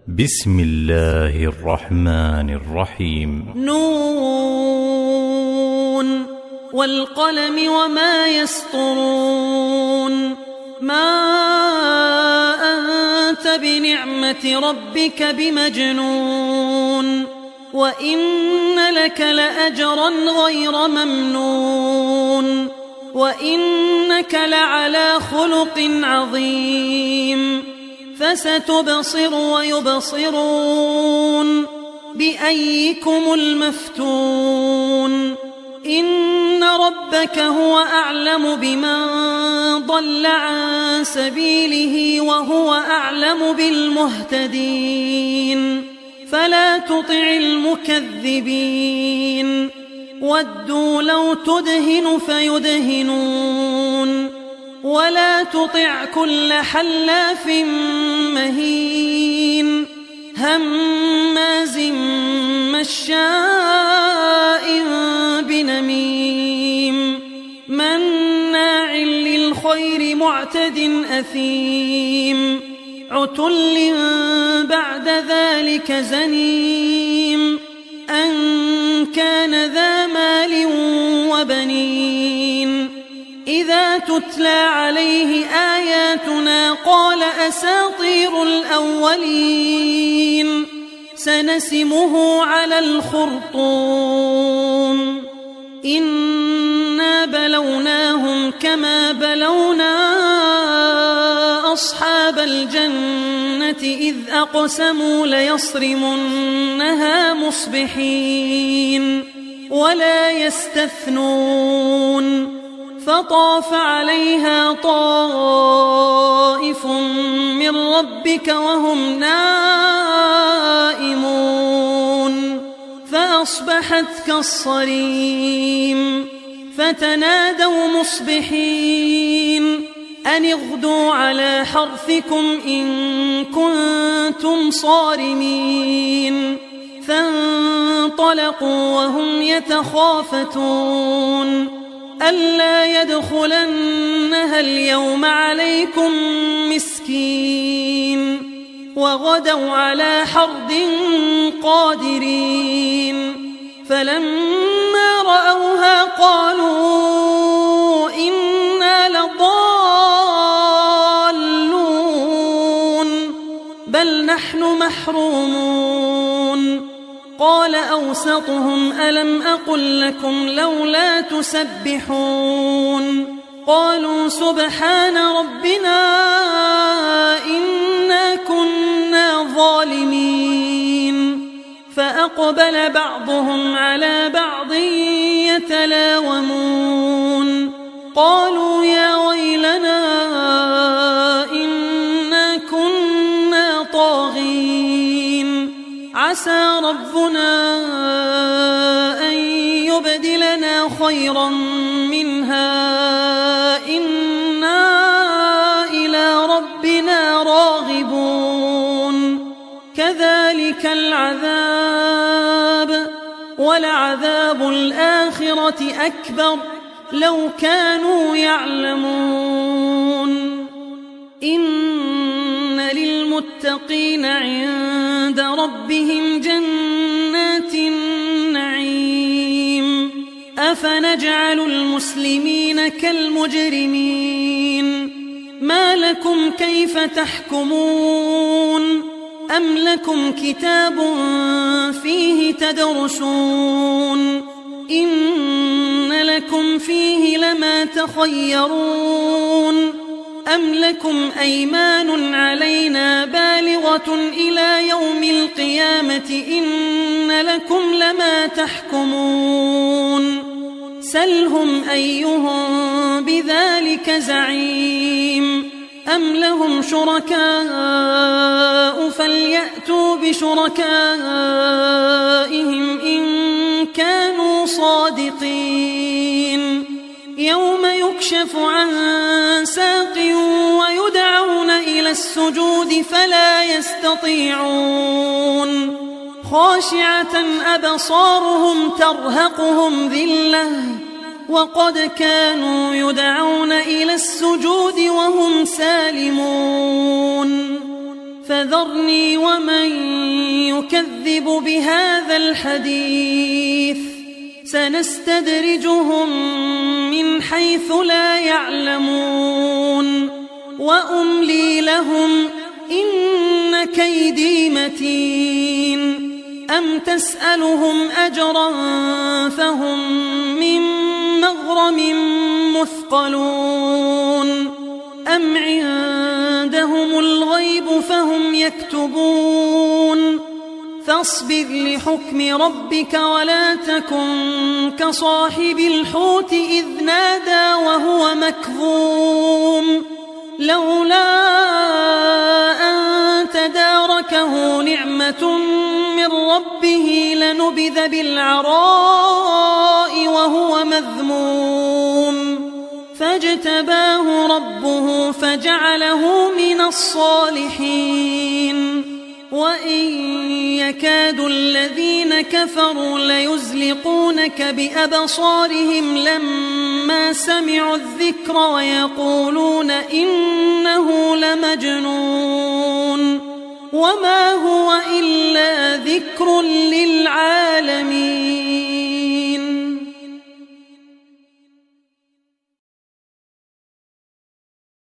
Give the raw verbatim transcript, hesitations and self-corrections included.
بسم الله الرحمن الرحيم. نون والقلم وما يسطرون. ما أنت بنعمة ربك بمجنون، وإن لك لأجرا غير ممنون، وإنك لعلى خلق عظيم. فستبصر ويبصرون بأيكم المفتون. إن ربك هو أعلم بمن ضل عن سبيله وهو أعلم بالمهتدين. فلا تطع المكذبين، ودوا لو تدهن فيدهنون. ولا تطع كل حلاف مهين، هماز مشاء بنميم، مناع للخير معتد أثيم، عتل بعد ذلك زنيم، أن كان ذا مال وبنين. إذا تتلى عليه آياتنا قال أساطير الأولين. سنسمه على الخرطوم. إنا بلوناهم كما بلونا أصحاب الجنة إذ أقسموا ليصرمنها مصبحين ولا يستثنون. فطاف عليها طائف من ربك وهم نائمون، فأصبحت كالصريم. فتنادوا مصبحين أن اغدوا على حرثكم إن كنتم صارمين. فانطلقوا وهم يتخافتون ألا يدخلنها اليوم عليكم مسكين. وغدوا على حرد قادرين. فلما رأوها قالوا إنا لضالون بل نحن محرومون. قال أوسطهم ألم أقل لكم لولا تسبحون. قالوا سبحان ربنا إنا كنا ظالمين. فأقبل بعضهم على بعض يتلاومون. قالوا يا ويلنا إنا كنا طاغين. عسى ربنا أن يبدلنا خيرا منها إنا إلى ربنا راغبون. كذلك العذاب ولعذاب الآخرة أكبر لو كانوا يعلمون. إن للمتقين عند ربهم جنات النعيم. أفنجعل المسلمين كالمجرمين؟ ما لكم كيف تحكمون؟ أم لكم كتاب فيه تدرسون؟ إن لكم فيه لما تخيرون. أم لكم أيمان علينا بالغة إلى يوم القيامة إن لكم لما تحكمون. سلهم أيهم بذلك زعيم. أم لهم شركاء فليأتوا بشركائهم إن كانوا صادقين. يوم يكشف عن ساق ويدعون إلى السجود فلا يستطيعون. خاشعة أبصارهم ترهقهم ذلة وقد كانوا يدعون إلى السجود وهم سالمون. فذرني ومن يكذب بهذا الحديث سنستدرجهم من حيث لا يعلمون وأملي لهم إن كيدي متين أم تسألهم أجرا فهم من مغرم مثقلون أم عندهم الغيب فهم يكتبون فاصبر لحكم ربك ولا تكن كصاحب الحوت إذ نادى وهو مكظوم لولا أن تداركه نعمة من ربه لنبذ بالعراء وهو مذموم فاجتباه ربه فجعله من الصالحين وإن يكاد الذين كفروا ليزلقونك بأبصارهم لما سمعوا الذكر ويقولون إنه لمجنون وما هو إلا ذكر للعالمين.